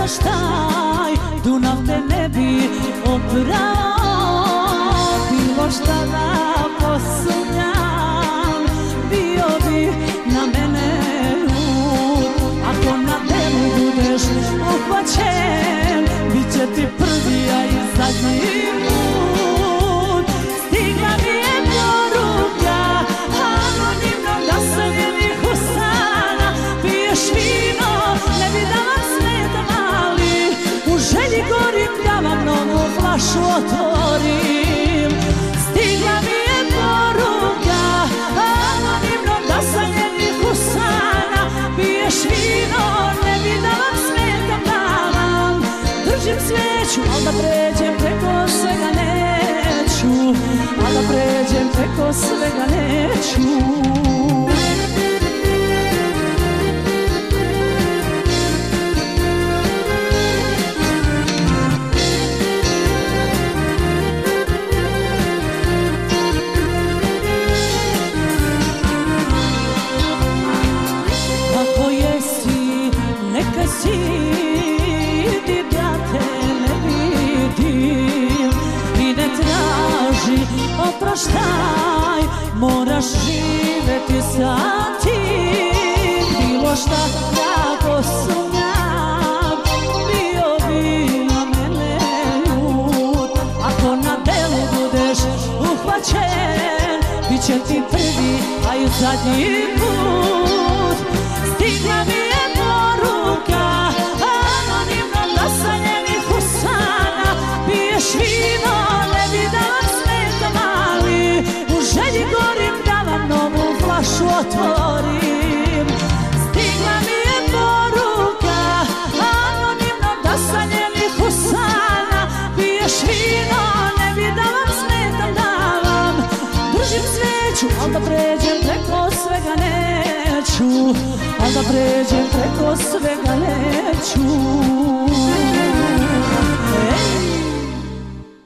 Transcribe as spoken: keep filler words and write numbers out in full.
taj Dunav te ne bi oprao. Bilo šta da posumnjam, bio bi na mene ljud. Ako na delu budeš uhvaćen, bit će ti prvi, a i zadnji put. Stigla mi je poruka, anonimno, da sam njenih usana. Piješ vino, ne bi da vam smetam, ali u želji gorim da vam novu flašu otvorim. Stigla mi je poruka, anonimno, da sam njenih usana. Piješ vino, ne bi da vam smetam, da vam držim sveću, al da pređem preko svega neću, al da pređem preko svega neću. Ako jesi, neka si, idi brate, ne vidim i ne traži oproštaj, moraš živeti sa tim. Bilo šta kako sumnjam, bio bi na mene ljud. Ako na delu budeš uhvaćen, bit će ti prvi, a i zadnji put. Stigla mi je poruka, anonimno, da sa njenih usana. Piješ vino, ne bi da vam smetam, ali u želji gorim da vam novu flašu otvorim. Stigla mi je poruka, anonimno, da sa njenih usana. Piješ vino, ne bi da vam smetam, da vam držim sveću, al da pređem preko svega neću, al da pređem preko svega neću.